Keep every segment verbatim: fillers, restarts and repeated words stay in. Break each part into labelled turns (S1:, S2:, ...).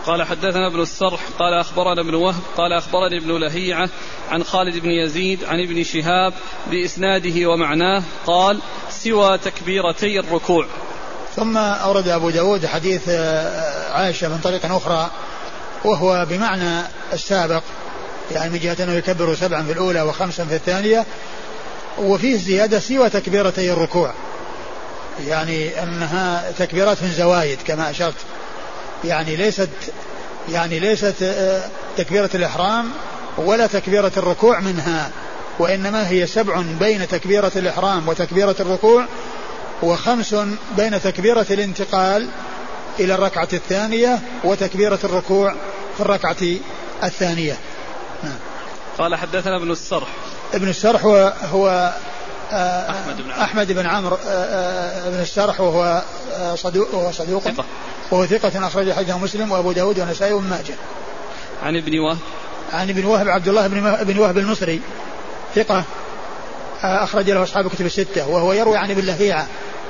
S1: قال حدثنا ابن السرح قال أخبرنا ابن وهب قال أخبرني ابن لهيعة عن خالد بن يزيد عن ابن شهاب بإسناده ومعناه قال سوى تكبيرتي الركوع.
S2: ثم أورد أبو داود حديث عائشة من طريق أخرى وهو بمعنى السابق، يعني من جهة أنه يكبر سبعا في الأولى وخمسا في الثانية، وفيه زيادة سوى تكبيرتي الركوع، يعني أنها تكبيرات من زوايد كما أشرت، يعني ليست يعني ليست تكبيرة الإحرام ولا تكبيرة الركوع منها، وإنما هي سبع بين تكبيرة الإحرام وتكبيرة الركوع، وخمس بين تكبيرة الانتقال إلى الركعة الثانية وتكبيرة الركوع في الركعة الثانية.
S1: قال حدثنا ابن السرح.
S2: ابن السرح هو, هو
S1: أحمد بن,
S2: أحمد بن عمرو بن السرح، وهو صدوق, وهو صدوق وهو ثقة أخرج حديثه مسلم وأبو داود والنسائي وابن ماجه.
S1: عن ابن وهب
S2: عن ابن وهب عبد الله بن وهب المصري ثقة أخرج له أصحاب كتب الستة، وهو يروي عن ابن لهيعة،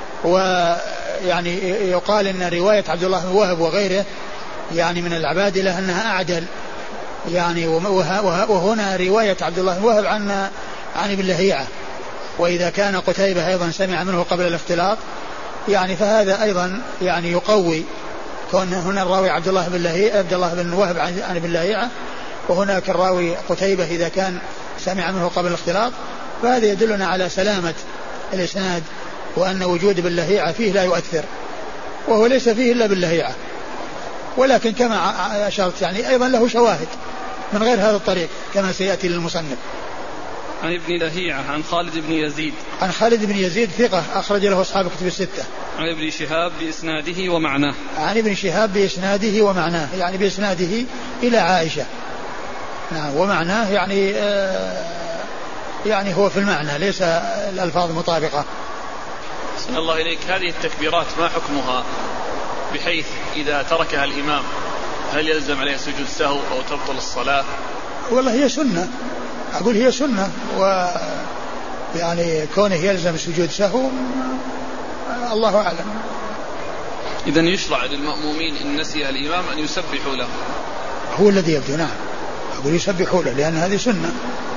S2: ويعني يقال أن رواية عبد الله بن وهب وغيره يعني من العبادلة أنها أعدل، يعني وهنا رواية عبد الله بن وهب عن عن ابن لهيعة، وإذا كان قتيبة أيضا سمع منه قبل الاختلاط يعني فهذا أيضا يعني يقوي كون هنا الراوي عبد الله بن لهيعة عبد الله بن وهب عن ابن لهيعة، وهناك الراوي قتيبة إذا كان سمع منه قبل الاختلاط، فهذا يدلنا على سلامة الإسناد، وأن وجود ابن لهيعة فيه لا يؤثر، وهو ليس فيه إلا ابن لهيعة، ولكن كما أشرت يعني أيضا له شواهد من غير هذا الطريق كما سيأتي للمصنف.
S1: عن ابن لهيعة عن خالد بن يزيد
S2: عن خالد بن يزيد ثقة أخرج له أصحاب كتب الستة.
S1: عن ابن شهاب بإسناده ومعناه.
S2: عن ابن شهاب بإسناده ومعناه، يعني بإسناده إلى عائشة، نعم، ومعناه يعني آه يعني هو في المعنى ليس الألفاظ مطابقة.
S1: صلى الله إليك، هذه التكبيرات ما حكمها بحيث إذا تركها الإمام هل يلزم عليه سجود سهو أو تبطل الصلاة؟
S2: والله هي سنة، أقول هي سنة، و يعني كونه يلزم سجود سهو الله أعلم.
S1: إذن يشرع للمأمومين إن نسي الإمام أن يسبحوا له؟
S2: هو الذي يبدو، نعم، أقول يسبحوا له لأن هذه سنة.